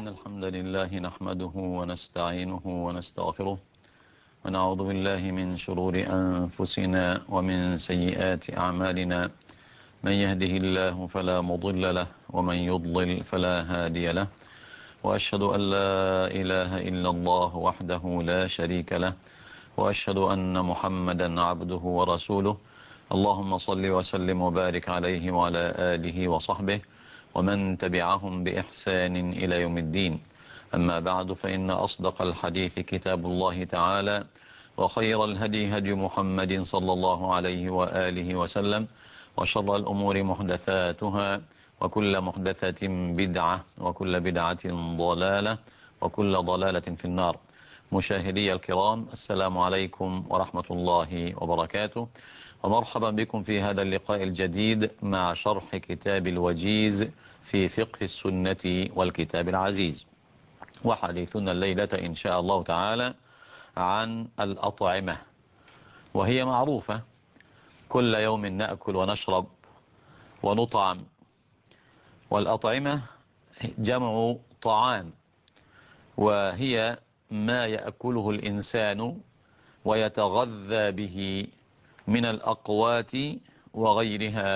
إن الحمد لله نحمده ونستعينه ونستغفره ونعوذ بالله من شرور أنفسنا ومن سيئات أعمالنا. من يهده الله فلا مضل له ومن يضلل فلا هادي له، وأشهد أن لا إله إلا الله وحده لا شريك له، وأشهد أن محمدا عبده ورسوله. اللهم صل وسلم وبارك عليه وعلى آله وصحبه ومن تبعهم بإحسان إلى يوم الدين. أما بعد، فإن أصدق الحديث كتاب الله تعالى، وخير الهدي هدي محمد صلى الله عليه وآله وسلم، وشر الأمور محدثاتها، وكل محدثة بدعة، وكل بدعة ضلالة، وكل ضلالة في النار. مشاهدي الكرام، السلام عليكم ورحمة الله وبركاته، ومرحبا بكم في هذا اللقاء الجديد مع شرح كتاب الوجيز في فقه السنة والكتاب العزيز. وحديثنا الليلة إن شاء الله تعالى عن الأطعمة، وهي معروفة، كل يوم نأكل ونشرب ونطعم. والأطعمة جمع طعام، وهي ما يأكله الإنسان ويتغذى به من الأقوات وغيرها.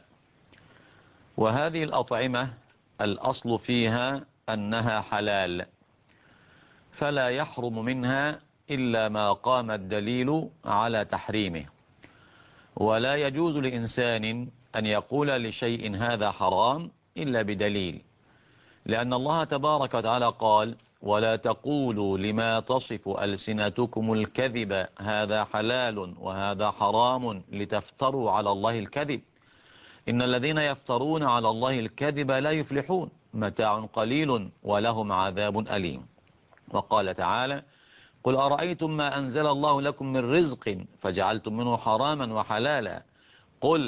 وهذه الأطعمة الأصل فيها أنها حلال، فلا يحرم منها إلا ما قام الدليل على تحريمه. ولا يجوز لإنسان أن يقول لشيء هذا حرام إلا بدليل، لأن الله تبارك وتعالى قال: ولا تقولوا لما تصف ألسنتكم الكذب هذا حلال وهذا حرام لتفتروا على الله الكذب، إن الذين يفترون على الله الكذب لا يفلحون، متاع قليل ولهم عذاب أليم. وقال تعالى: قل أرأيتم ما أنزل الله لكم من رزق فجعلتم منه حراما وحلالا قل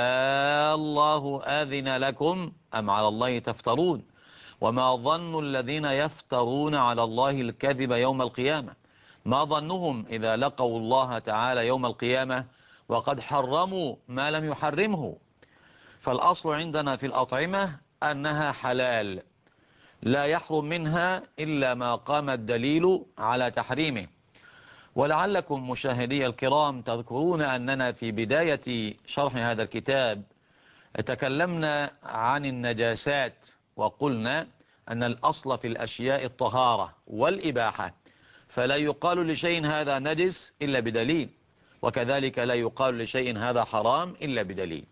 الله أذن لكم أم على الله تفترون وما ظن الذين يفترون على الله الكذب يوم القيامة، ما ظنهم إذا لقوا الله تعالى يوم القيامة وقد حرموا ما لم يحرمه. فالأصل عندنا في الأطعمة أنها حلال، لا يحرم منها إلا ما قام الدليل على تحريمه. ولعلكم مشاهدي الكرام تذكرون أننا في بداية شرح هذا الكتاب تكلمنا عن النجاسات، وقلنا أن الأصل في الأشياء الطهارة والإباحة، فلا يقال لشيء هذا نجس إلا بدليل، وكذلك لا يقال لشيء هذا حرام إلا بدليل.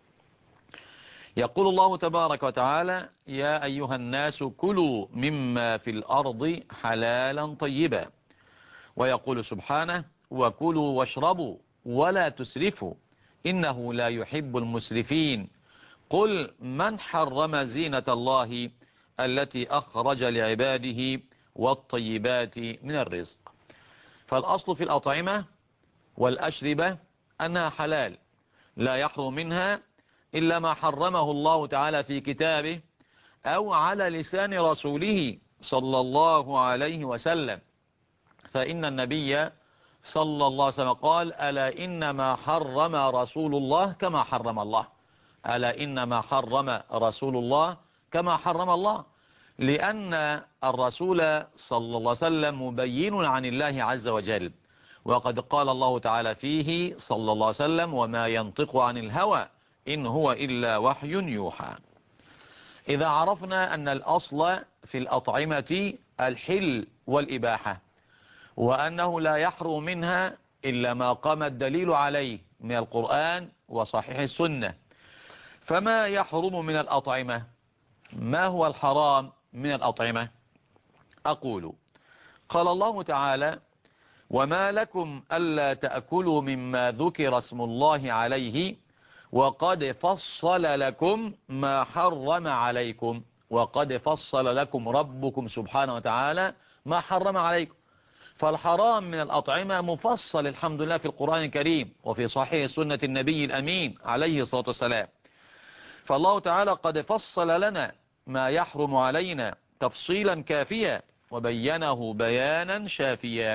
يقول الله تبارك وتعالى: يا أيها الناس كلوا مما في الأرض حلالا طيبا. ويقول سبحانه: وكلوا واشربوا ولا تسرفوا إنه لا يحب المسرفين قل من حرم زينة الله التي أخرج لعباده والطيبات من الرزق. فالأصل في الأطعمة والأشربة أنها حلال، لا يحرم منها إلا ما حرمه الله تعالى في كتابه أو على لسان رسوله صلى الله عليه وسلم. فإن النبي صلى الله عليه وسلم قال: ألا إنما حرم رسول الله كما حرم الله، ألا إنما حرم رسول الله كما حرم الله، لأن الرسول صلى الله عليه وسلم مبين عن الله عز وجل، وقد قال الله تعالى فيه صلى الله عليه وسلم: وما ينطق عن الهوى إن هو إلا وحي يوحى. إذا عرفنا أن الأصل في الأطعمة الحل والإباحة، وأنه لا يحرم منها إلا ما قام الدليل عليه من القرآن وصحيح السنة، فما يحرم من الأطعمة؟ ما هو الحرام من الأطعمة؟ أقول: قال الله تعالى: وما لكم ألا تأكلوا مما ذكر اسم الله عليه وقد فصل لكم ما حرم عليكم. وقد فصل لكم ربكم سبحانه وتعالى ما حرم عليكم. فالحرام من الأطعمة مفصل الحمد لله في القرآن الكريم وفي صحيح سنة النبي الأمين عليه الصلاة والسلام. فالله تعالى قد فصل لنا ما يحرم علينا تفصيلا كافيا وبينه بيانا شافيا.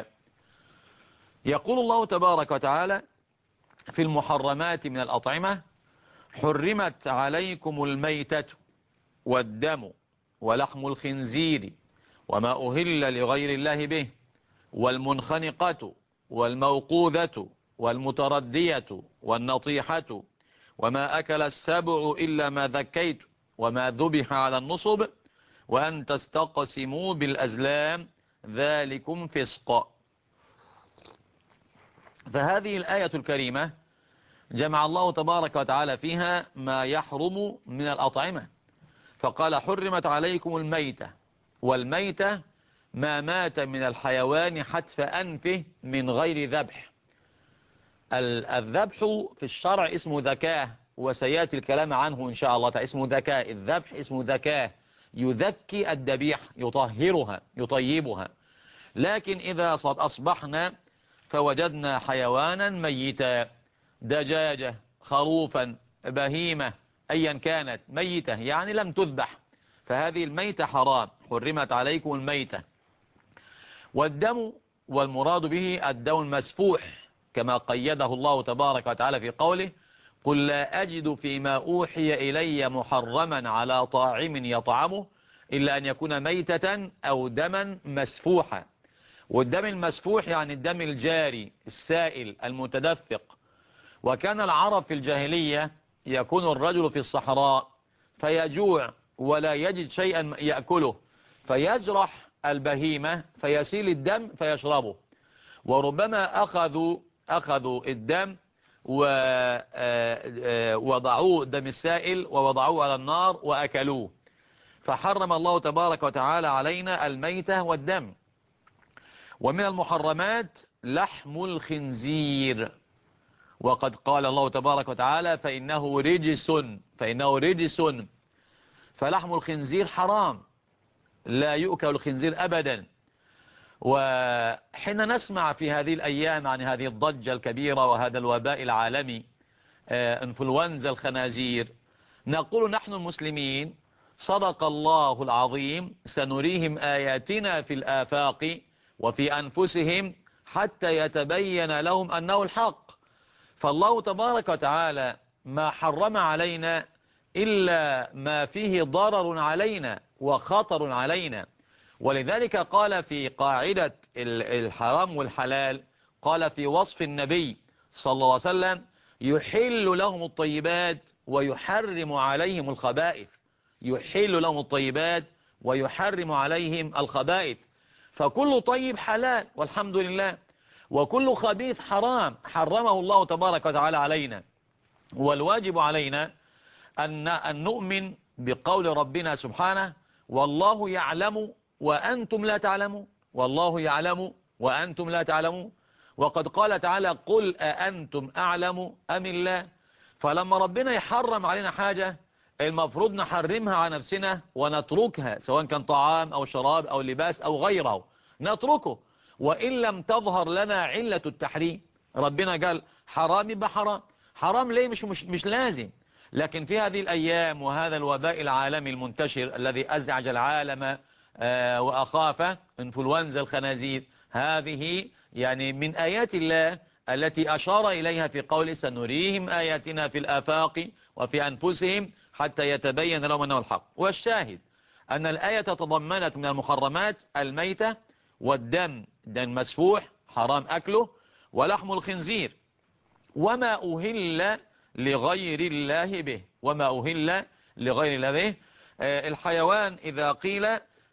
يقول الله تبارك وتعالى في المحرمات من الأطعمة: حرمت عليكم الميتة والدم ولحم الخنزير وما أهل لغير الله به، والمنخنقة والموقوذة والمتردية والنطيحة، وما أكل السبع إلا ما ذكيت، وما ذبح على النصب، وأن تستقسموا بالأزلام، ذلكم فسق. فهذه الآية الكريمة جمع الله تبارك وتعالى فيها ما يحرم من الأطعمة، فقال حرمت عليكم الميتة، والميتة ما مات من الحيوان حتف أنفه من غير ذبح. الذبح في الشرع اسمه ذكاة، وسيأتي الكلام عنه إن شاء الله تعالى. اسمه ذكاة، الذبح اسمه ذكاة، يذكي الذبيح، يطهرها يطيبها. لكن إذا أصبحنا فوجدنا حيوانا ميتا، دجاجة، خروفا، بهيمة، أيا كانت ميتة يعني لم تذبح، فهذه الميتة حرام، حرمت عليكم الميتة. والدم والمراد به الدم المسفوح، كما قيده الله تبارك وتعالى في قوله قل لا أجد فيما أوحي إلي محرما على طاعم يطعمه إلا أن يكون ميتة أو دما مسفوحا. والدم المسفوح يعني الدم الجاري السائل المتدفق. وكان العرب في الجاهلية يكون الرجل في الصحراء فيجوع ولا يجد شيئا يأكله، فيجرح البهيمة فيسيل الدم فيشربه. وربما أخذوا الدم ووضعوه دم السائل ووضعوه على النار وأكلوه. فحرم الله تبارك وتعالى علينا الميتة والدم. ومن المحرمات لحم الخنزير، وقد قال الله تبارك وتعالى فإنه رجس. فلحم الخنزير حرام، لا يؤكل الخنزير أبدا. وحين نسمع في هذه الأيام عن هذه الضجة الكبيرة وهذا الوباء العالمي انفلونزا الخنازير، نقول نحن المسلمين صدق الله العظيم سنريهم آياتنا في الآفاق وفي أنفسهم حتى يتبين لهم أنه الحق. فالله تبارك وتعالى ما حرم علينا إلا ما فيه ضرر علينا وخطر علينا. ولذلك قال في قاعدة الحرام والحلال، قال في وصف النبي صلى الله عليه وسلم يحل لهم الطيبات ويحرم عليهم الخبائث. يحل لهم الطيبات ويحرم عليهم الخبائث. فكل طيب حلال والحمد لله، وكل خبيث حرام حرمه الله تبارك وتعالى علينا. والواجب علينا أن نؤمن بقول ربنا سبحانه والله يعلم وأنتم لا تعلمون. والله يعلم وأنتم لا تعلمون. وقد قال تعالى قل أأنتم أعلم أم الله. فلما ربنا يحرم علينا حاجة المفروض نحرمها على نفسنا ونتركها، سواء كان طعام أو شراب أو لباس أو غيره نتركه، وإن لم تظهر لنا علة التحريم. ربنا قال حرام يبقى حرام. حرام ليه؟ مش لازم. لكن في هذه الأيام وهذا الوباء العالمي المنتشر الذي أزعج العالم وأخاف انفلونزا الخنازير، هذه يعني من آيات الله التي أشار إليها في قوله سنريهم آياتنا في الآفاق وفي أنفسهم حتى يتبين لهم أنه الحق. والشاهد أن الآية تضمنت من المحرمات الميتة والدم، دم مسفوح حرام أكله، ولحم الخنزير، وما أهل لغير الله به. وما أهل لغير الله به. الحيوان إذا قيل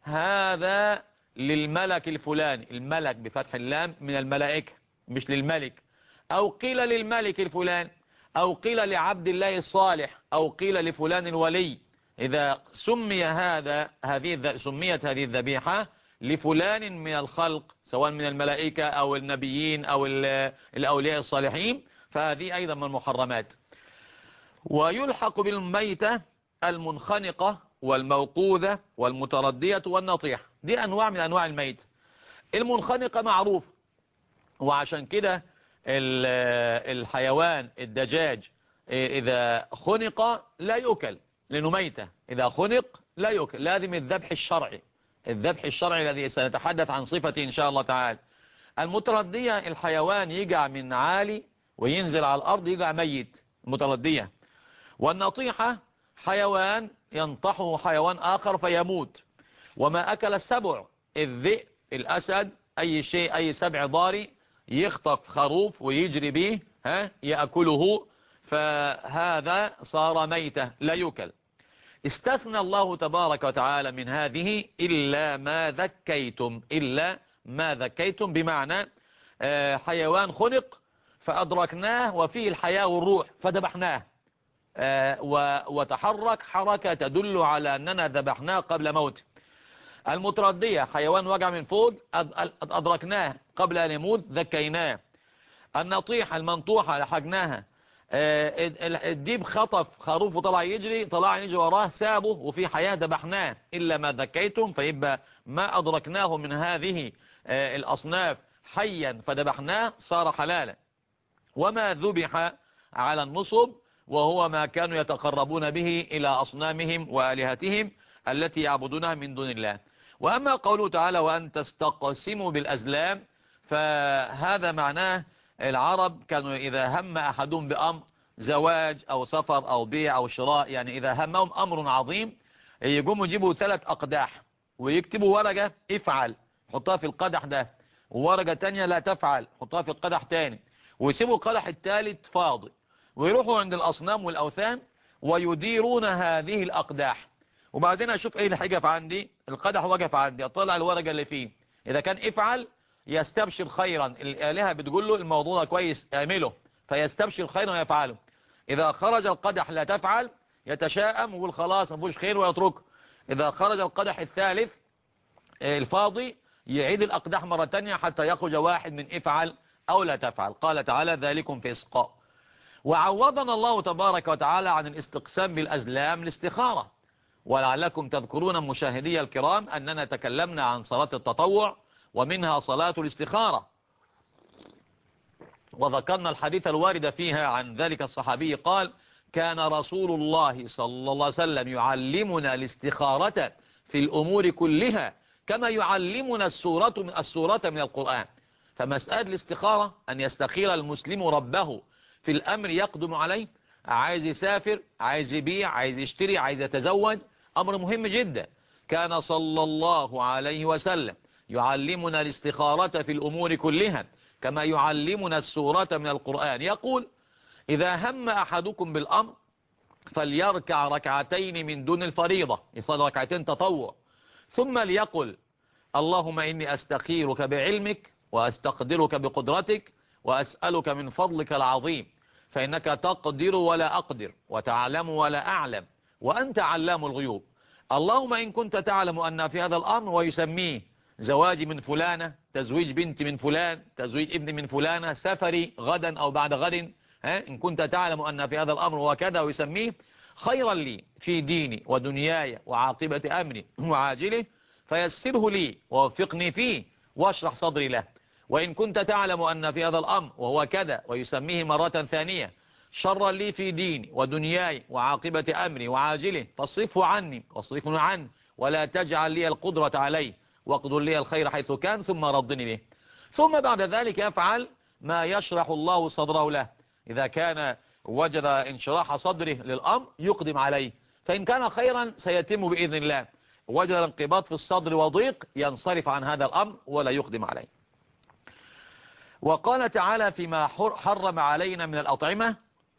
هذا للملك الفلاني، الملك بفتح اللام من الملائكة مش للملك، أو قيل للملك الفلاني، أو قيل لعبد الله الصالح، أو قيل لفلان الولي. إذا سميت هذه الذبيحة لفلان من الخلق سواء من الملائكة أو النبيين أو الأولياء الصالحين فهذه أيضا من المحرمات. ويلحق بالميتة المنخنقة والموقوذة والمتردية والنطيح. دي أنواع من أنواع الميت. المنخنقة معروف، وعشان كده الحيوان الدجاج إذا خنق لا يؤكل لأنه ميتة. إذا خنق لا يؤكل، لازم الذبح الشرعي. الذبح الشرعي الذي سنتحدث عن صفته إن شاء الله تعالى. المتردية الحيوان يقع من عالي وينزل على الأرض يقع ميت، المتردية. والنطيحة حيوان ينطحه حيوان آخر فيموت. وما أكل السبع الذئب، الأسد، أي شيء، أي سبع ضاري يخطف خروف ويجري به يأكله، فهذا صار ميتة لا يؤكل. استثنى الله تبارك وتعالى من هذه إلا ما ذكيتم، إلا ما ذكيتم، بمعنى حيوان خلق فأدركناه وفيه الحياة والروح فذبحناه، وتحرك حركة تدل على أننا ذبحناه قبل موته. المتردية حيوان وجع من فوق أدركناه قبل أن يموت ذكيناه. النطيحة المنطوحة لحقناها. الديب خطف خروف وطلع يجري، طلع يجري وراه سابه وفي حياة ذبحناه. إلا ما ذكيتم، فيبقى ما أدركناه من هذه الأصناف حيا فذبحناه صار حلالا. وما ذبح على النصب وهو ما كانوا يتقربون به إلى أصنامهم وآلهتهم التي يعبدونها من دون الله. وأما قوله تعالى وأن تستقسموا بالأزلام، فهذا معناه العرب كانوا إذا هم أحدهم بأمر زواج أو سفر أو بيع أو شراء، يعني إذا همهم أمر عظيم يقوموا يجيبوا 3 أقداح ويكتبوا ورقة افعل حطها في القدح ده، وورقة تانية لا تفعل حطها في القدح تاني، ويسيبوا القدح الثالث فاضي، ويروحوا عند الأصنام والأوثان ويديرون هذه الأقداح. وبعدين أشوف إيه اللي هيقف عندي، القدح وقف عندي، أطلع الورقة اللي فيه، إذا كان افعل يستبشر خيرا، الآلهة بتقول له الموضوع ده كويس اعمله فيستبشر خيرا ويفعله. إذا خرج القدح لا تفعل يتشائم ويقول خلاص مفيش خير ويتركه. إذا خرج القدح الثالث الفاضي يعيد الأقداح مرة تانية حتى يخرج واحد من افعل أو لا تفعل. قال تعالى ذلكم فسق. وعوضنا الله تبارك وتعالى عن الاستقسام بالأزلام الاستخارة. ولعلكم تذكرون مشاهدي الكرام أننا تكلمنا عن صلاة التطوع ومنها صلاة الاستخارة، وذكرنا الحديث الوارد فيها عن ذلك الصحابي قال كان رسول الله صلى الله عليه وسلم يعلمنا الاستخارة في الأمور كلها كما يعلمنا السورة من القرآن. فمسألة الاستخارة أن يستخير المسلم ربه في الأمر يقدم عليه، عايز يسافر، عايز يبيع، عايز يشتري، عايز يتزوج، أمر مهم جدا. كان صلى الله عليه وسلم يعلمنا الاستخارة في الأمور كلها كما يعلمنا السورة من القرآن. يقول إذا هم أحدكم بالأمر فليركع ركعتين من دون الفريضة، يصلي ركعتين تطوع، ثم ليقل اللهم إني أستخيرك بعلمك وأستقدرك بقدرتك وأسألك من فضلك العظيم فإنك تقدر ولا أقدر وتعلم ولا أعلم وأنت علام الغيوب. اللهم إن كنت تعلم أن في هذا الأمر، ويسميه زواجي من فلانة، تزويج بنتي من فلان، تزويج ابني من فلانة، سفري غدا أو بعد غد، إن كنت تعلم أن في هذا الأمر وكذا، ويسميه خيرا لي في ديني ودنياي وعاقبة أمري وعاجله فيسره لي ووفقني فيه واشرح صدري له. وإن كنت تعلم أن في هذا الأمر وهو كذا، ويسميه مرة ثانية شرا لي في ديني ودنياي وعاقبة أمري وعاجله فاصرفه عني واصرفني عنه ولا تجعل لي القدرة عليه واقدر لي الخير حيث كان ثم ردني به. ثم بعد ذلك يفعل ما يشرح الله صدره له. إذا كان وجد انشراح صدره للأمر يقدم عليه، فإن كان خيرا سيتم بإذن الله، وجد انقباض في الصدر وضيق ينصرف عن هذا الأمر ولا يقدم عليه. وقال تعالى فيما حرم علينا من الأطعمة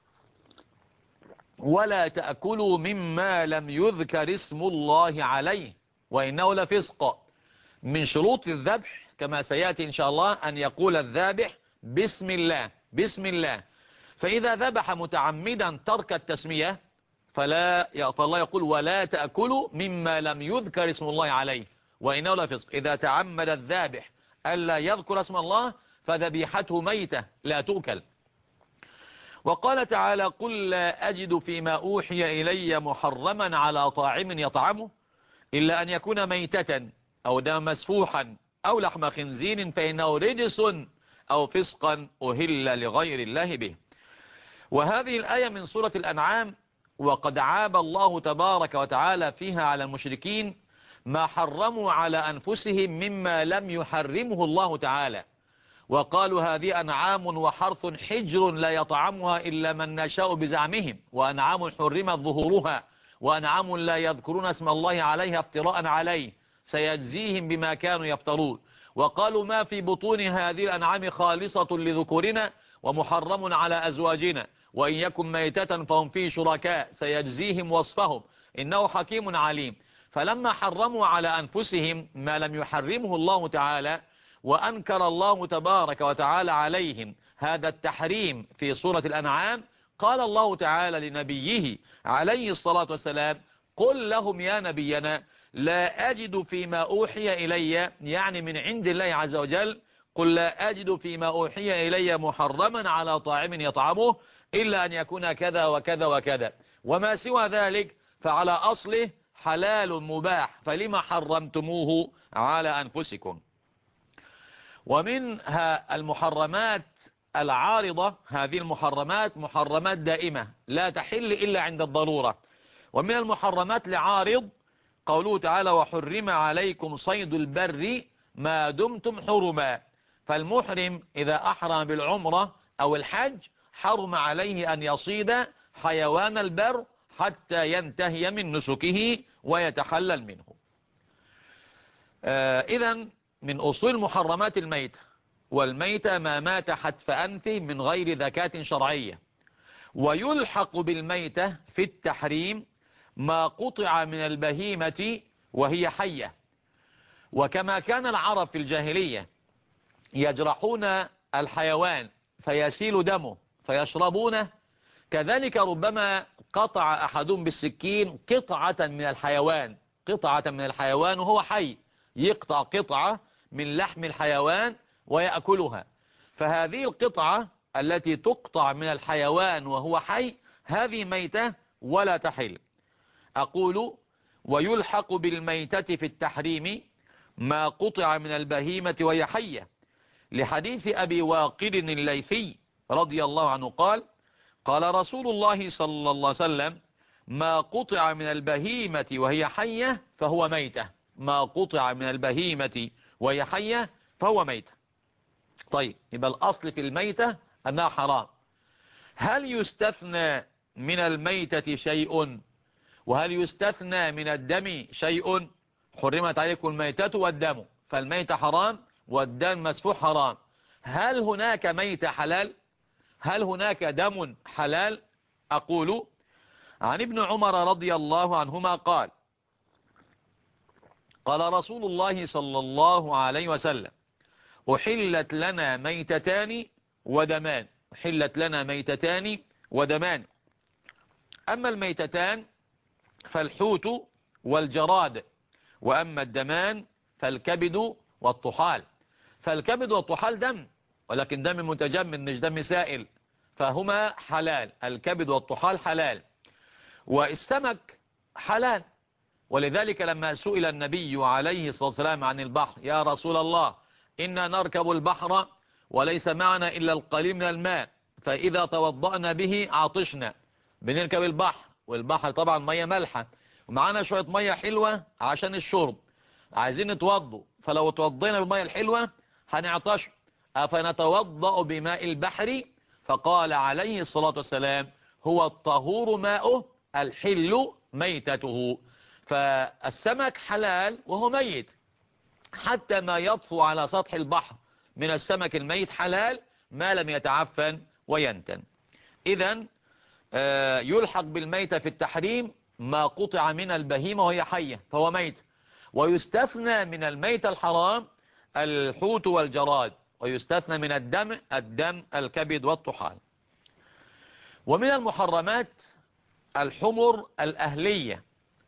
ولا تأكلوا مما لم يذكر اسم الله عليه وإنه لفسق. من شروط الذبح كما سيأتي إن شاء الله أن يقول الذابح بسم الله بسم الله. فإذا ذبح متعمدا ترك التسمية فالله يقول ولا تأكلوا مما لم يذكر اسم الله عليه وإنه لفسق. إذا تعمد الذابح ألا يذكر اسم الله فذبيحته ميتة لا تؤكل. وقال تعالى قل لا أجد فيما أوحي إلي محرما على طاعم يطعمه إلا أن يكون ميتة أو دم مسفوحا أو لحم خنزير فإنه رجس أو فسقا أهل لغير الله به. وهذه الآية من سورة الأنعام، وقد عاب الله تبارك وتعالى فيها على المشركين ما حرموا على أنفسهم مما لم يحرمه الله تعالى، وقالوا هذه أنعام وحرث حجر لا يطعمها إلا من نشاء بزعمهم، وأنعام حرمت ظهورها، وأنعام لا يذكرون اسم الله عليها افتراء عليه، سيجزيهم بما كانوا يفترون. وقالوا ما في بطون هذه الأنعام خالصة لذكورنا ومحرم على أزواجنا وإن يكن ميتة فهم فيه شركاء سيجزيهم وصفهم إنه حكيم عليم. فلما حرموا على أنفسهم ما لم يحرمه الله تعالى وأنكر الله تبارك وتعالى عليهم هذا التحريم في سورة الأنعام، قال الله تعالى لنبيه عليه الصلاة والسلام: قل لهم يا نبينا لا أجد فيما أوحي إلي، يعني من عند الله عز وجل، قل لا أجد فيما أوحي إلي محرما على طاعم يطعمه إلا أن يكون كذا وكذا وكذا، وما سوى ذلك فعلى أصله حلال مباح، فلما حرمتموه على أنفسكم. ومنها المحرمات العارضة، هذه المحرمات محرمات دائمة لا تحل إلا عند الضرورة. ومن المحرمات لعارض قوله تعالى: وحرم عليكم صيد البر ما دمتم حرما. فالمحرم إذا أحرم بالعمرة أو الحج حرم عليه أن يصيد حيوان البر حتى ينتهي من نسكه ويتحلل منه. إذن من أصول محرمات الميتة، والميتة ما مات حتف أنفه من غير ذكاة شرعية. ويلحق بالميتة في التحريم ما قطع من البهيمة وهي حية. وكما كان العرب في الجاهلية يجرحون الحيوان فيسيل دمه فيشربونه، كذلك ربما قطع أحدهم بالسكين قطعة من الحيوان وهو حي، يقطع قطعة من لحم الحيوان ويأكلها. فهذه القطعة التي تقطع من الحيوان وهو حي هذه ميتة ولا تحل. أقول: ويلحق بالميتة في التحريم ما قطع من البهيمة وهي حية، لحديث أبي واقد الليثي رضي الله عنه قال: قال رسول الله صلى الله عليه وسلم: ما قطع من البهيمة وهي حية فهو ميتة. ما قطع من البهيمة وهي حية فهو ميتة. طيب، يبقى الأصل في الميتة أنها حرام. هل يستثنى من الميتة شيء؟ وهل يستثنى من الدم شيء؟ حرمت عليكم الميتة والدم، فالميتة حرام والدم مسفوح حرام. هل هناك ميتة حلال؟ هل هناك دم حلال؟ أقول: عن ابن عمر رضي الله عنهما قال: قال رسول الله صلى الله عليه وسلم: أحلت لنا ميتتان ودمان. أحلت لنا ميتتان ودمان. أما الميتتان فالحوت والجراد، وأما الدمان فالكبد والطحال. فالكبد والطحال دم، ولكن دم متجمد مش دم سائل، فهما حلال. الكبد والطحال حلال، والسمك حلال. ولذلك لما سئل النبي عليه الصلاة والسلام عن البحر: يا رسول الله إنا نركب البحر وليس معنا إلا القليل من الماء، فإذا توضأنا به عطشنا. بنركب البحر، والبحر طبعا مية مالحة، ومعانا شوية مية حلوة عشان الشرب، عايزين نتوضأ، فلو توضينا بالمية الحلوة هنعطش، أفنتوضأ بماء البحر؟ فقال عليه الصلاة والسلام: هو الطهور ماؤه الحل ميتته. فالسمك حلال وهو ميت، حتى ما يطفو على سطح البحر من السمك الميت حلال ما لم يتعفن وينتن. إذن يلحق بالميتة في التحريم ما قطع من البهيمة وهي حية فهو ميت. ويستثنى من الميت الحرام الحوت والجراد، ويستثنى من الدم الكبد والطحال. ومن المحرمات الحمر الأهلية،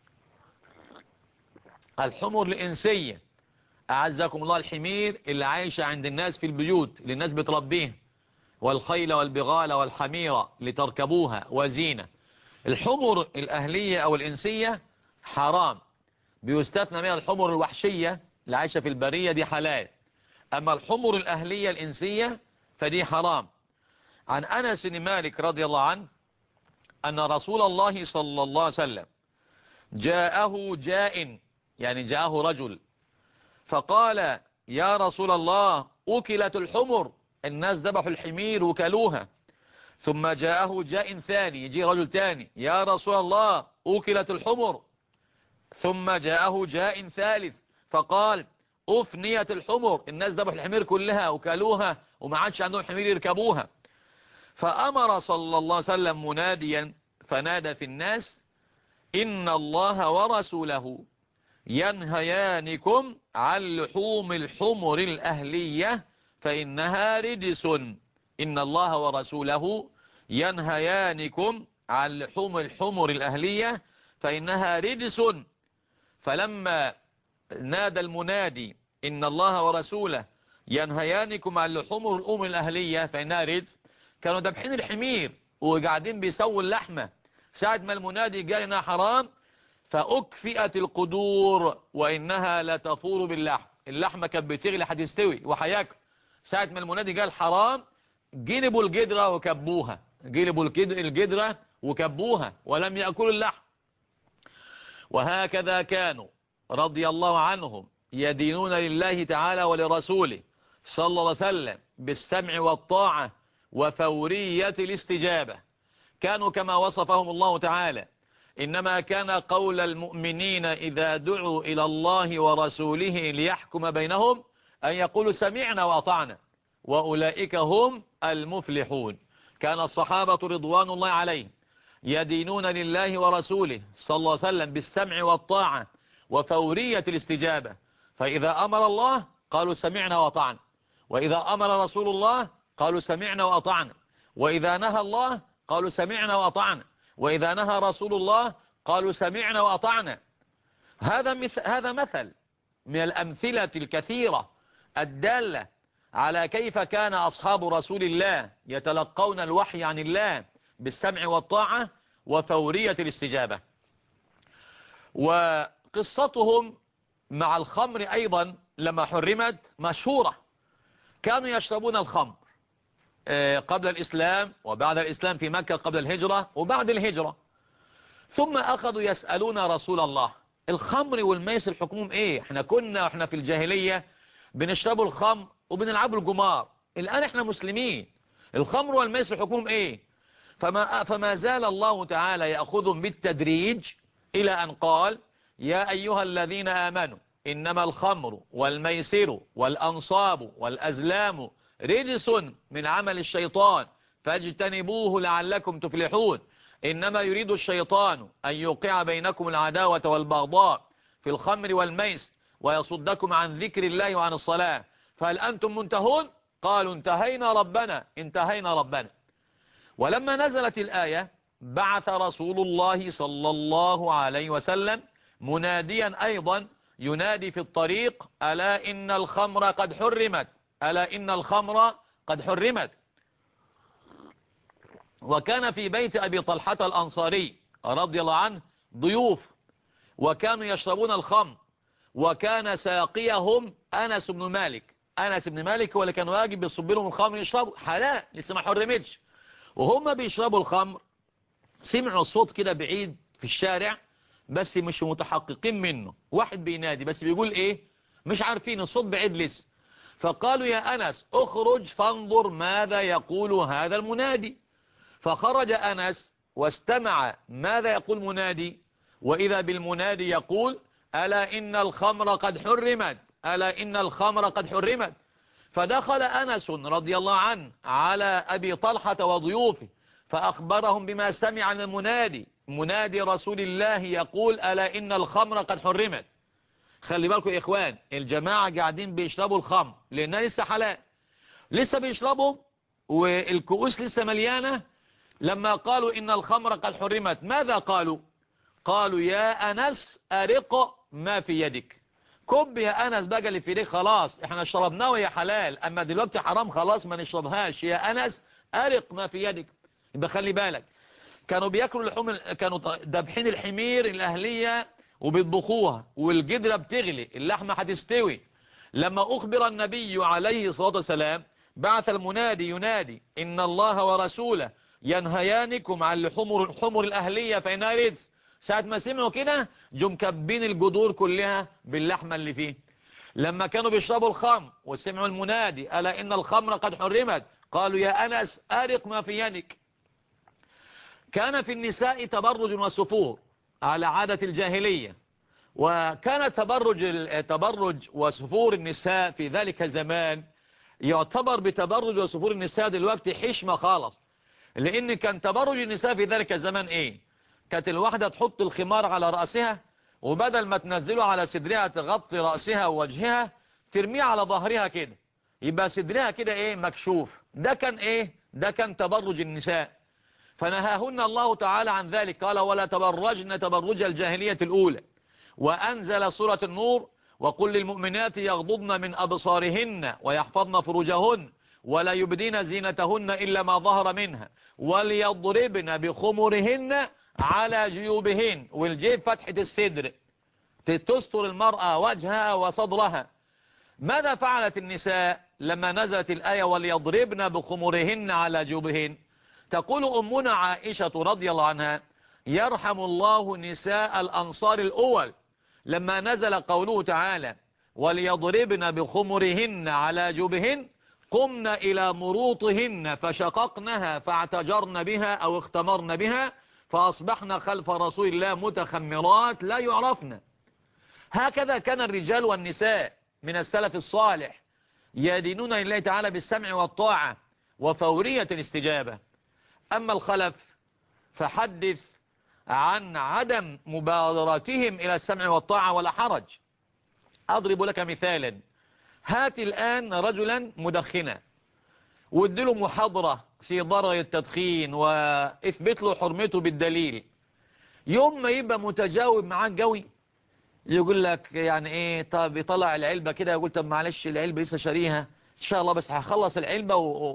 الحمر الإنسية، أعزكم الله، الحمير اللي عايشة عند الناس في البيوت اللي الناس بتربيه، والخيل والبغال والحميرة لتركبوها وزينة. الحمر الأهلية أو الإنسية حرام، بيستثنى منها الحمر الوحشية اللي عايشة في البرية، دي حلال. أما الحمر الأهلية الإنسية فدي حرام. عن أنس بن مالك رضي الله عنه أن رسول الله صلى الله عليه وسلم جاءه جاء، يعني جاءه رجل، فقال: يا رسول الله أكلت الحمر، الناس ذبحوا الحمير وكلوها. ثم جاءه جاء ثاني، يجي رجل ثاني: يا رسول الله أكلت الحمر. ثم جاءه جاء ثالث فقال أفنيت الحمر، الناس ذبحوا الحمير كلها وكالوها وما عادش عندهم حمير يركبوها. فأمر صلى الله عليه وسلم مناديا فنادى في الناس إن الله ورسوله ينهيانكم عن لحوم الحمر الأهلية فإنها رجس. إن الله ورسوله ينهيانكم عن لحوم الحمر الأهلية فإنها رجس. فلما نادى المنادي إن الله ورسوله ينهيانكم عن لحوم الأم الأهلية فإنها رجس، كانوا دبحين الحمير وقاعدين بيسووا اللحمة، ساعة ما المنادي قال إنها حرام فأكفئت القدور وإنها لا تفور باللحم، اللحمة كانت بتغلي هتستوي وحياكل. ساعة ما المنادي قال حرام جلبوا الجدرة وكبوها، جلبوا الجدرة وكبوها ولم يأكلوا اللحم. وهكذا كانوا رضي الله عنهم يدينون لله تعالى ولرسوله صلى الله عليه وسلم بالسمع والطاعة وفورية الاستجابة. كانوا كما وصفهم الله تعالى إنما كان قول المؤمنين إذا دعوا إلى الله ورسوله ليحكم بينهم أن يقولوا سمعنا وأطعنا وأولئك هم المفلحون. كان الصحابة رضوان الله عليهم يدينون لله ورسوله صلى الله عليه وسلم بالسمع والطاعة وفورية الاستجابة، فإذا أمر الله قالوا سمعنا وأطعنا، وإذا أمر رسول الله قالوا سمعنا وأطعنا، وإذا نهى الله قالوا سمعنا وأطعنا، وإذا نهى رسول الله قالوا سمعنا وأطعنا. هذا مثل من الأمثلة الكثيرة الدالة على كيف كان أصحاب رسول الله يتلقون الوحي عن الله بالسمع والطاعة وفورية الاستجابة. وقصتهم مع الخمر أيضا لما حرمت مشهورة. كانوا يشربون الخمر قبل الإسلام وبعد الإسلام في مكة، قبل الهجرة وبعد الهجرة، ثم أخذوا يسألون رسول الله الخمر والميسر حكمهم إيه؟ احنا في الجاهلية بنشربوا الخمر وبنلعبوا الجمار، الآن احنا مسلمين، الخمر والميسر حكمهم إيه؟ فما زال الله تعالى يأخذهم بالتدريج إلى أن قال يا أيها الذين آمنوا إنما الخمر والميسر والأنصاب والأزلام رجس من عمل الشيطان فاجتنبوه لعلكم تفلحون. إنما يريد الشيطان أن يوقع بينكم العداوة والبغضاء في الخمر والميسر ويصدكم عن ذكر الله وعن الصلاة فهل أنتم منتهون؟ قالوا انتهينا ربنا. ولما نزلت الآية بعث رسول الله صلى الله عليه وسلم مناديا أيضا ينادي في الطريق ألا إن الخمر قد حرمت، ألا إن الخمر قد حرمت. وكان في بيت أبي طلحة الأنصاري رضي الله عنه ضيوف وكانوا يشربون الخمر، وكان ساقيهم أنس بن مالك هو اللي كان واجب يصب لهم الخمر يشربوا حلال لسه ما حرمتش. وهم بيشربوا الخمر سمعوا صوت كده بعيد في الشارع بس مش متحققين منه، واحد بينادي بس بيقول ايه مش عارفين، الصوت بعيد لسه. فقالوا يا أنس اخرج فانظر ماذا يقول هذا المنادي. فخرج أنس واستمع ماذا يقول منادي، وإذا بالمنادي يقول ألا إن الخمر قد حرمت، ألا إن الخمر قد حرمت. فدخل أنس رضي الله عنه على أبي طلحة وضيوفه فأخبرهم بما سمع عن المنادي، منادي رسول الله يقول ألا إن الخمر قد حرمت. خلي بالكم يا إخوان، الجماعة قاعدين بيشربوا الخمر لأنها لسه حلال، لسه بيشربوا والكؤوس لسه مليانة. لما قالوا إن الخمر قد حرمت ماذا قالوا؟ قالوا يا أنس أرق ما في يدك، كب يا أنس بقى اللي في يدك، خلاص احنا شربناه وهي حلال أما دلوقتي حرام خلاص ما نشربهاش، يا أنس أرق ما في يدك. يبقى خلي بالك كانوا بياكلوا اللحوم، كانوا دبحين الحمير الأهلية وبيطبخوها والجدرة بتغلي اللحمة هتستوي. لما أخبر النبي عليه الصلاة والسلام بعث المنادي ينادي إن الله ورسوله ينهيانكم عن الحمر الأهلية فإنها رجس. ساعة ما سمعوا كده جم كبين الجذور كلها باللحمة اللي فيه. لما كانوا بيشربوا الخمر وسمعوا المنادي ألا إن الخمر قد حرمت قالوا يا أنس أرق ما في يدك. كان في النساء تبرج وسفور على عادة الجاهلية، وكان تبرج وسفور النساء في ذلك الزمان يعتبر بتبرج وسفور النساء دلوقتي حشمة خالص. لأن كان تبرج النساء في ذلك الزمان إيه؟ كانت الواحدة تحط الخمار على رأسها، وبدل ما تنزله على صدرها تغطي رأسها ووجهها ترميه على ظهرها كده، يبقى صدرها كده إيه؟ مكشوف. ده كان إيه؟ ده كان تبرج النساء. فنهاهن الله تعالى عن ذلك، قال ولا تبرجن تبرج الجاهلية الأولى. وأنزل سورة النور وقل للمؤمنات يغضضن من أبصارهن ويحفظن فروجهن ولا يبدين زينتهن إلا ما ظهر منها وليضربن بخمرهن على جيوبهن. والجيب فتحة الصدر تستر المرأة وجهها وصدرها. ماذا فعلت النساء لما نزلت الآية وليضربن بخمرهن على جيوبهن؟ تقول أمنا عائشة رضي الله عنها يرحم الله نساء الأنصار الأول لما نزل قوله تعالى وليضربن بخمرهن على جيوبهن قمن إلى مروطهن فشققنها فاعتجرن بها أو اختمرن بها فأصبحن خلف رسول الله متخمرات لا يعرفن. هكذا كان الرجال والنساء من السلف الصالح يدينون لله تعالى بالسمع والطاعة وفورية الاستجابة. أما الخلف فحدث عن عدم مبادرتهم إلى السمع والطاعة ولا حرج. أضرب لك مثالا. هات الآن رجلا مدخنا وادله محاضرة في ضرر التدخين واثبت له حرمته بالدليل، يوم ما يبقى متجاوب معاك قوي يقول لك يعني ايه، طب يطلع العلبة كده يقول طب معلش العلبة لسه شاريها ان شاء الله بس هخلص العلبة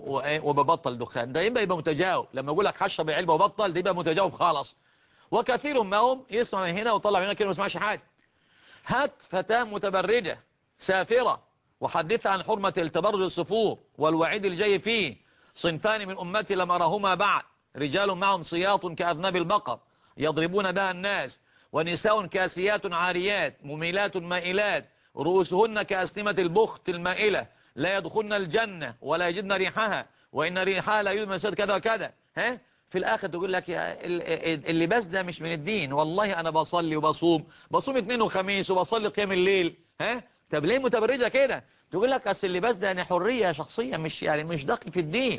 وببطل دخان. ده يبقى متجاوب. لما يقول لك هشرب العلبة وبطل ده يبقى متجاوب خالص. وكثير ما هم يسمع من هنا وطلع من هنا كده ما يسمعش حاجة. هات فتاة متبرجة سافرة وحدث عن حرمة التبرج الصفور والوعيد الجاي فيه. صنفان من أمتي لم أرهما بعد، رجال معهم صياط كأذناب البقر يضربون بها الناس، ونساء كاسيات عاريات مميلات مائلات رؤوسهن كأسنمة البخت المائلة لا يدخلن الجنة ولا يجدن ريحها وإن ريحها لا يوجد مسجد كذا وكذا. في الآخر تقول لك اللباس ده مش من الدين. والله أنا بصلي وبصوم اثنين وخميس وبصلي قيام الليل. طب ليه متبرجة كده؟ تقول لك أصل اللباس ده يعني حرية شخصية مش داخل في الدين.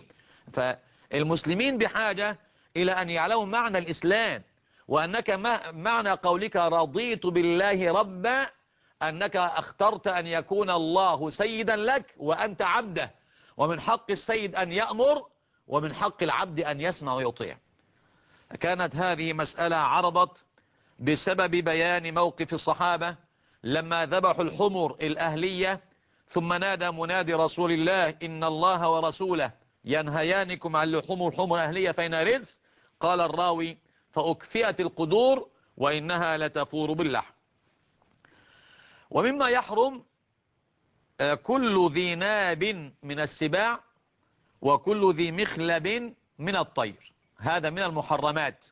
فالمسلمين بحاجة إلى أن يعلموا معنى الإسلام، وأنك معنى قولك رضيت بالله ربا أنك اخترت أن يكون الله سيدا لك وأنت عبده، ومن حق السيد أن يأمر ومن حق العبد أن يسمع ويطيع. كانت هذه مسألة عرضت بسبب بيان موقف الصحابة لما ذبحوا الحمر الأهلية، ثم نادى منادي رسول الله إن الله ورسوله ينهيانكم عن لحوم الحمر الأهلية فإن رزق. قال الراوي فأكفئت القدور وإنها لتفور باللحم. ومما يحرم كل ذي ناب من السباع وكل ذي مخلب من الطير. هذا من المحرمات.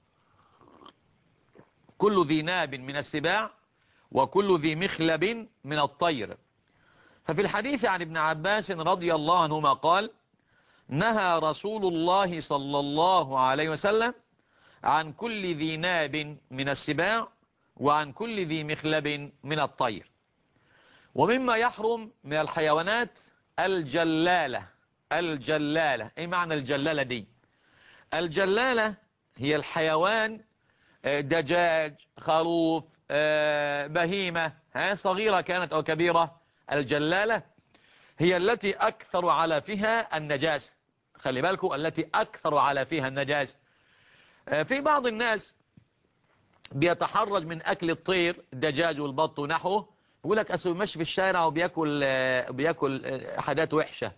كل ذي ناب من السباع وكل ذي مخلب من الطير. ففي الحديث عن ابن عباس رضي الله عنهما قال نهى رسول الله صلى الله عليه وسلم عن كل ذي ناب من السباع وعن كل ذي مخلب من الطير. ومما يحرم من الحيوانات الجلالة. الجلالة ايه معنى الجلالة دي؟ الجلالة هي الحيوان، دجاج، خروف، بهيمة صغيرة كانت أو كبيرة. الجلالة هي التي أكثر على فيها النجاسة. خلي بالكم التي أكثر على فيها النجاسة. في بعض الناس بيتحرج من أكل الطير الدجاج والبط ونحوه، يقول لك أسوي ماشي في الشارع وبيأكل حاجات وحشة.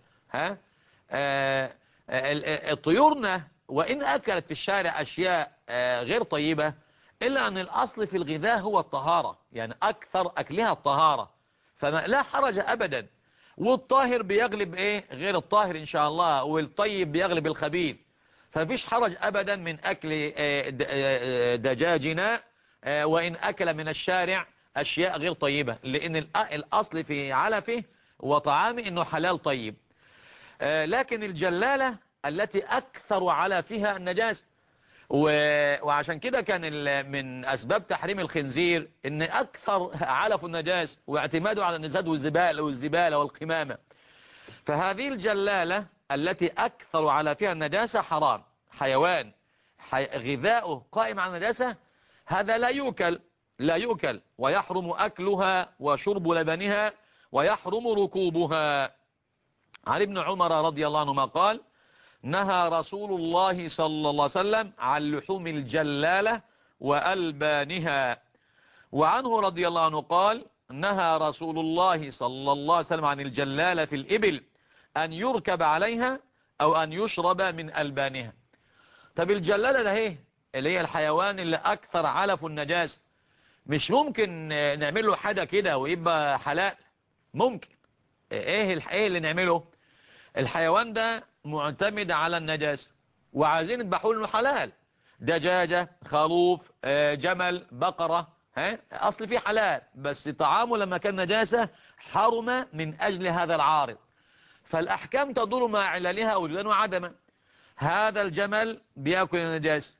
الطيورنا وإن أكلت في الشارع أشياء غير طيبة إلا أن الأصل في الغذاء هو الطهارة، يعني أكثر أكلها الطهارة، فما لا حرج أبدا. والطاهر بيغلب غير الطاهر إن شاء الله، والطيب بيغلب الخبيث. ففيش حرج أبدا من أكل دجاجنا وإن أكل من الشارع أشياء غير طيبة، لأن الأصل في علفه وطعامه إنه حلال طيب. لكن الجلالة التي أكثر على فيها النجاسة. وعشان كده كان من أسباب تحريم الخنزير إن أكثر علف النجاس واعتماده على النزاد والزبالة والقمامة. فهذه الجلالة التي أكثر على فيها النجاسة حرام. حيوان غذاؤه قائم على النجاسة هذا لا يؤكل ويحرم أكلها وشرب لبنها ويحرم ركوبها. عن ابن عمر رضي الله عنهما قال نهى رسول الله صلى الله عليه وسلم عن لحوم الجلالة وألبانها. وعنه رضي الله عنه قال نهى رسول الله صلى الله عليه وسلم عن الجلالة في الإبل أن يركب عليها أو أن يشرب من ألبانها. طب الجلالة ده هي اللي هي الحيوان اللي أكثر علف النجاسة، مش ممكن نعمل له حاجة كده ويبقى حلال؟ ممكن. ايه اللي نعمله؟ الحيوان ده معتمد على النجاسة وعايزين نذبحوا له حلال، دجاجة، خروف، جمل، بقرة، اصل فيه حلال بس طعامه لما كان نجاسة حرم من اجل هذا العارض، فالاحكام تدور مع عللها وجودا وعدما. هذا الجمل بياكل النجاسة،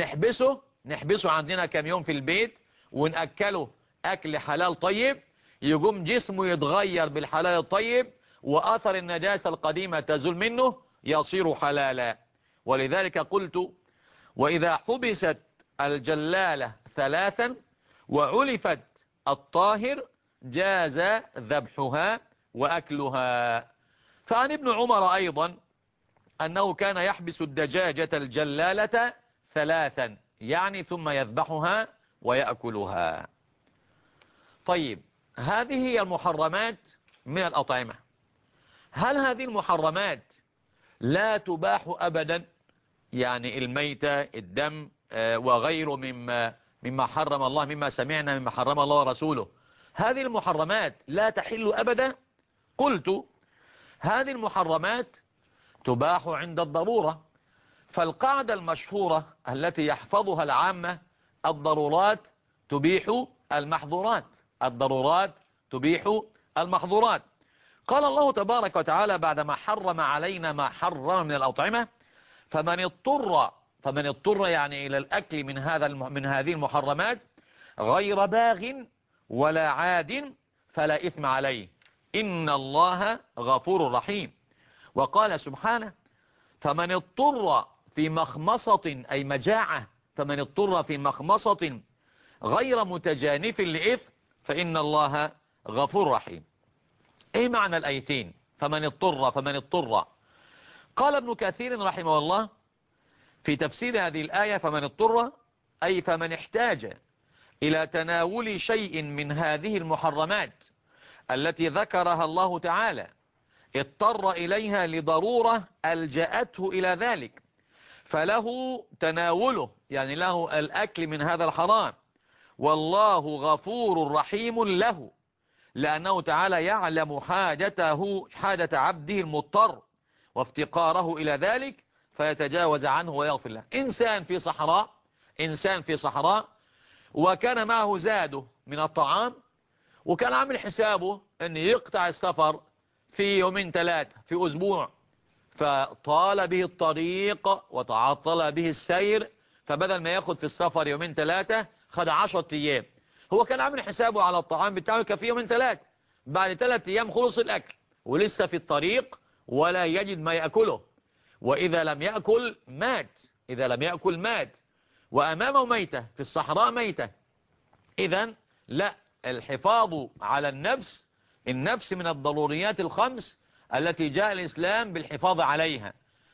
نحبسه عندنا كم يوم في البيت ونأكله أكل حلال طيب، يقوم جسمه يتغير بالحلال الطيب وأثر النجاسة القديمة تزول منه يصير حلالا. ولذلك قلت وإذا حبست الجلالة 3 وعلفت الطاهر جاز ذبحها وأكلها. فعن ابن عمر أيضا أنه كان يحبس الدجاجة الجلالة 3 يعني ثم يذبحها ويأكلها. طيب هذه هي المحرمات من الأطعمة. هل هذه المحرمات لا تباح أبدا؟ يعني الميتة، الدم وغيره مما حرم الله، مما سمعنا مما حرم الله ورسوله، هذه المحرمات لا تحل أبدا؟ قلت هذه المحرمات تباح عند الضرورة. فالقاعدة المشهورة التي يحفظها العامة الضرورات تبيح المحظورات، الضرورات تبيح المحظورات. قال الله تبارك وتعالى بعدما حرم علينا ما حرم من الأطعمة فمن اضطر يعني إلى الأكل من هذه المحرمات غير باغ ولا عاد فلا إثم عليه إن الله غفور رحيم. وقال سبحانه فمن اضطر في مخمصة أي مجاعة، فمن اضطر في مخمصة غير متجانف لإثم فإن الله غفور رحيم. ايه معنى الآيتين فمن اضطر؟ قال ابن كثير رحمه الله في تفسير هذه الآية فمن اضطر أي فمن احتاج إلى تناول شيء من هذه المحرمات التي ذكرها الله تعالى، اضطر إليها لضرورة ألجأته إلى ذلك، فله تناوله يعني له الأكل من هذا الحرام، والله غفور رحيم له لأنه تعالى يعلم حاجة عبده المضطر وافتقاره إلى ذلك فيتجاوز عنه ويغفر له. إنسان في صحراء وكان معه زاده من الطعام وكان عامل حسابه أن يقطع السفر في 2-3 في أسبوع، فطال به الطريق وتعطل به السير، فبدل ما ياخد في السفر 2-3 خد 10 أيام. هو كان عامل حسابه على الطعام بتاعه كفيه 2-3، بعد 3 أيام خلص الأكل ولسه في الطريق ولا يجد ما يأكله، وإذا لم يأكل مات وأمامه ميتة في الصحراء ميتة. إذن لا، الحفاظ على النفس من الضروريات الخمس التي جاء الإسلام بالحفاظ عليها،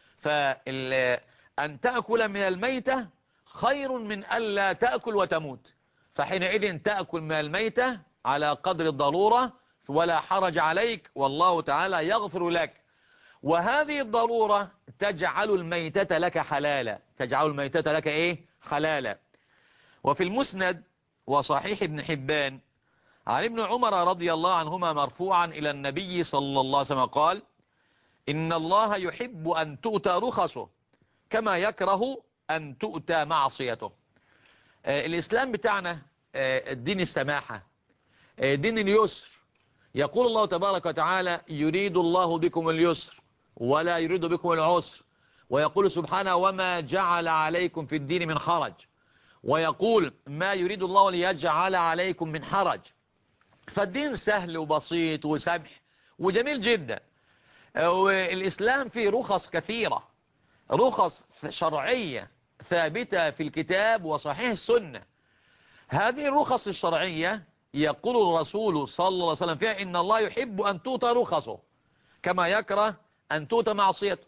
فأن تأكل من الميتة خير من ألا تأكل وتموت، فحينئذ تأكل من الميتة على قدر الضرورة ولا حرج عليك والله تعالى يغفر لك. وهذه الضرورة تجعل الميتة لك حلالا، حلالا. وفي المسند وصحيح ابن حبان عن ابن عمر رضي الله عنهما مرفوعا إلى النبي صلى الله عليه وسلم قال إن الله يحب أن تؤتى رخصه كما يكره أن تؤتى معصيته. الإسلام بتاعنا دين السماحة، دين اليسر. يقول الله تبارك وتعالى يريد الله بكم اليسر ولا يريد بكم العسر ويقول سبحانه وما جعل عليكم في الدين من حرج، ويقول ما يريد الله ليجعل عليكم من حرج. فالدين سهل وبسيط وسمح وجميل جدا. والإسلام فيه رخص كثيرة، رخص شرعية ثابتة في الكتاب وصحيح السنة. هذه الرخص الشرعية يقول الرسول صلى الله عليه وسلم فيها إن الله يحب أن تؤتى رخصه كما يكره أن تؤتى معصيته.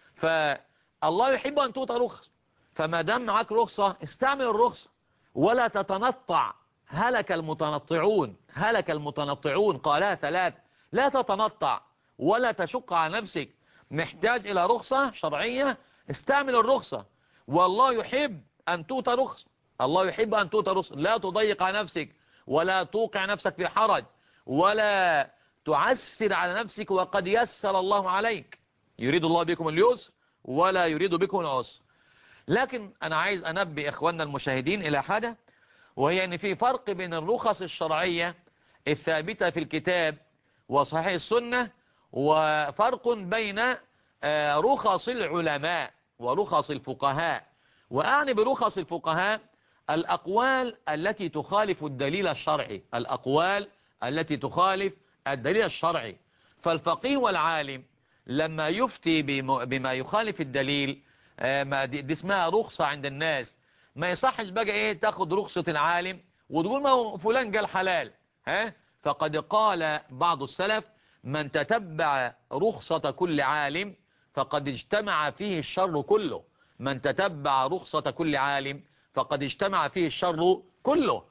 فالله يحب أن تؤتى رخص، فما دام معك رخصة استعمل الرخصة ولا تتنطع. هلك المتنطعون، هلك المتنطعون، قالها ثلاث. لا تتنطع ولا تشق على نفسك، محتاج إلى رخصة شرعية استعمل الرخصة. والله يحب أن تؤتى رخصة، الله يحب أن تؤتى رخصة. لا تضيق على نفسك ولا توقع نفسك في حرج ولا تعسر على نفسك، وقد يسر الله عليك. يريد الله بكم اليسر ولا يريد بكم العسر. لكن أنا عايز أنبه إخواننا المشاهدين إلى حاجة، وهي أن في فرق بين الرخص الشرعية الثابتة في الكتاب وصحيح السنة، وفرق بين رخص العلماء ورخص الفقهاء. وأعني برخص الفقهاء الأقوال التي تخالف الدليل الشرعي، الأقوال التي تخالف الدليل الشرعي. فالفقيه والعالم لما يفتي بما يخالف الدليل دي اسمها رخصة عند الناس. ما يصحش بقى ايه تاخد رخصة العالم وتقول ما هو فلان قال حلال. فقد قال بعض السلف من تتبع رخصة كل عالم فقد اجتمع فيه الشر كله. من تتبع رخصة كل عالم فقد اجتمع فيه الشر كله.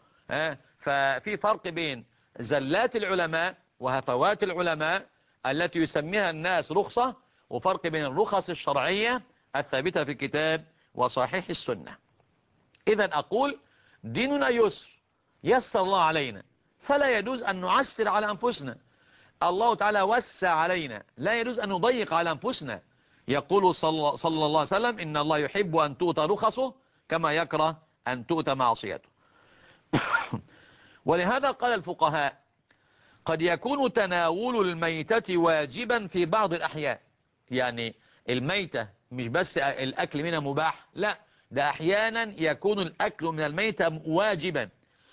ففي فرق بين زلات العلماء وهفوات العلماء التي يسميها الناس رخصة، وفرق بين الرخص الشرعية الثابتة في الكتاب وصحيح السنة. إذن أقول ديننا يسر، يسر الله علينا، فلا يجوز أن نعسر على أنفسنا. الله تعالى وسع علينا، لا يجوز أن نضيق على أنفسنا. يقول صلى الله عليه وسلم إن الله يحب أن تؤتى رخصه كما يكره أن تؤتى معصيته. ولهذا قال الفقهاء قد يكون تناول الميتة واجبا في بعض الأحيان. يعني الميتة مش بس الأكل منها مباح، لا، ده أحيانا يكون الأكل من الميتة واجبا،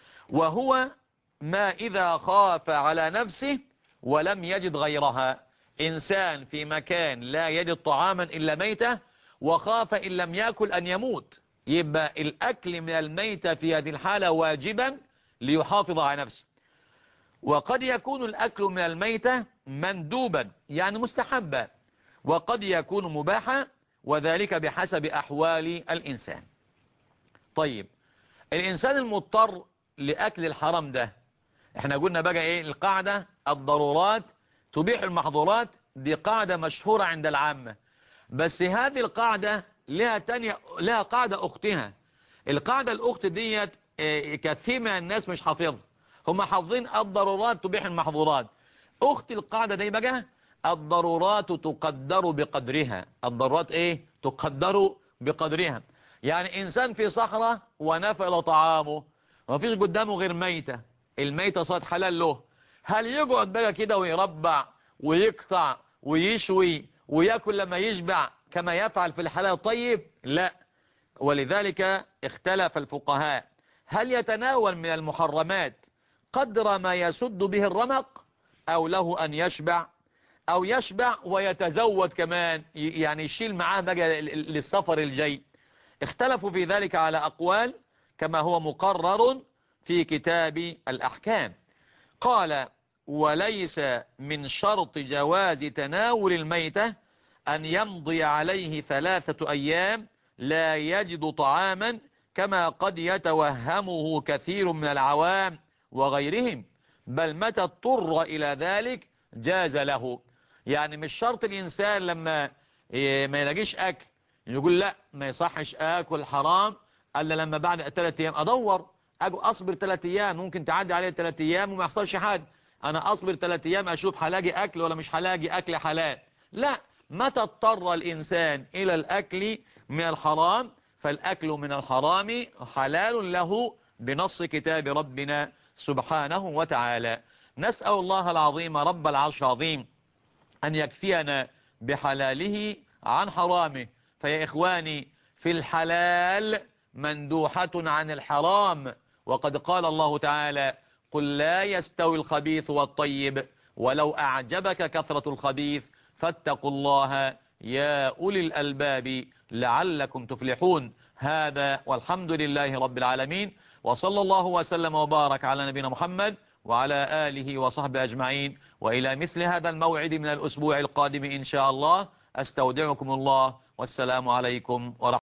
وهو ما إذا خاف على نفسه ولم يجد غيرها. إنسان في مكان لا يجد طعاما إلا ميتة وخاف إن لم يأكل أن يموت، يبقى الأكل من الميتة في هذه الحالة واجبا ليحافظ على نفسه. وقد يكون الأكل من الميتة مندوبا يعني مستحبا، وقد يكون مباحا، وذلك بحسب أحوال الإنسان. طيب الإنسان المضطر لأكل الحرام ده، احنا قلنا بقى ايه القاعدة الضرورات تبيح المحظورات، دي قاعدة مشهورة عند العامة. بس هذه القاعدة لها قاعدة أختها. القاعدة الأخت ديت كثير من الناس مش حافظها، هم حافظين الضرورات تبيح المحظورات. أخت القاعدة دي بقى الضرورات تقدر بقدرها. الضرورات ايه تقدر بقدرها. يعني إنسان في صحراء ونفذ طعامه ومفيش قدامه غير ميتة، الميتة صارت حلال له، هل يقعد بقى كده ويربع ويقطع ويشوي ويأكل لما يشبع كما يفعل في الحلال الطيب؟ لا. ولذلك اختلف الفقهاء هل يتناول من المحرمات قدر ما يسد به الرمق، أو له أن يشبع، أو يشبع ويتزود كمان، يعني يشيل معاه بقى للسفر الجاي. اختلفوا في ذلك على أقوال كما هو مقرر في كتاب الأحكام. قال وليس من شرط جواز تناول الميتة أن يمضي عليه 3 أيام لا يجد طعاما كما قد يتوهمه كثير من العوام وغيرهم، بل متى اضطر إلى ذلك جاز له. يعني مش شرط الإنسان لما ما يلاقيش أكل يقول لا ما يصحش أكل حرام ألا لما بعد 3 أيام أدور أصبر 3 أيام، ممكن تعدي عليه 3 أيام وما يحصلش حاجة، أنا أصبر 3 أيام أشوف هلاقي أكل ولا مش هلاقي أكل حلال. لا، متى اضطر الإنسان إلى الأكل من الحرام فالأكل من الحرام حلال له بنص كتاب ربنا سبحانه وتعالى. نسأل الله العظيم رب العرش العظيم أن يكفينا بحلاله عن حرامه، فيا إخواني في الحلال مندوحة عن الحرام. وقد قال الله تعالى: قل لا يستوي الخبيث والطيب ولو أعجبك كثرة الخبيث فاتقوا الله يا أولي الألباب لعلكم تفلحون. هذا والحمد لله رب العالمين، وصلى الله وسلم وبارك على نبينا محمد وعلى آله وصحبه أجمعين. وإلى مثل هذا الموعد من الأسبوع القادم إن شاء الله، أستودعكم الله، والسلام عليكم ورحمة الله.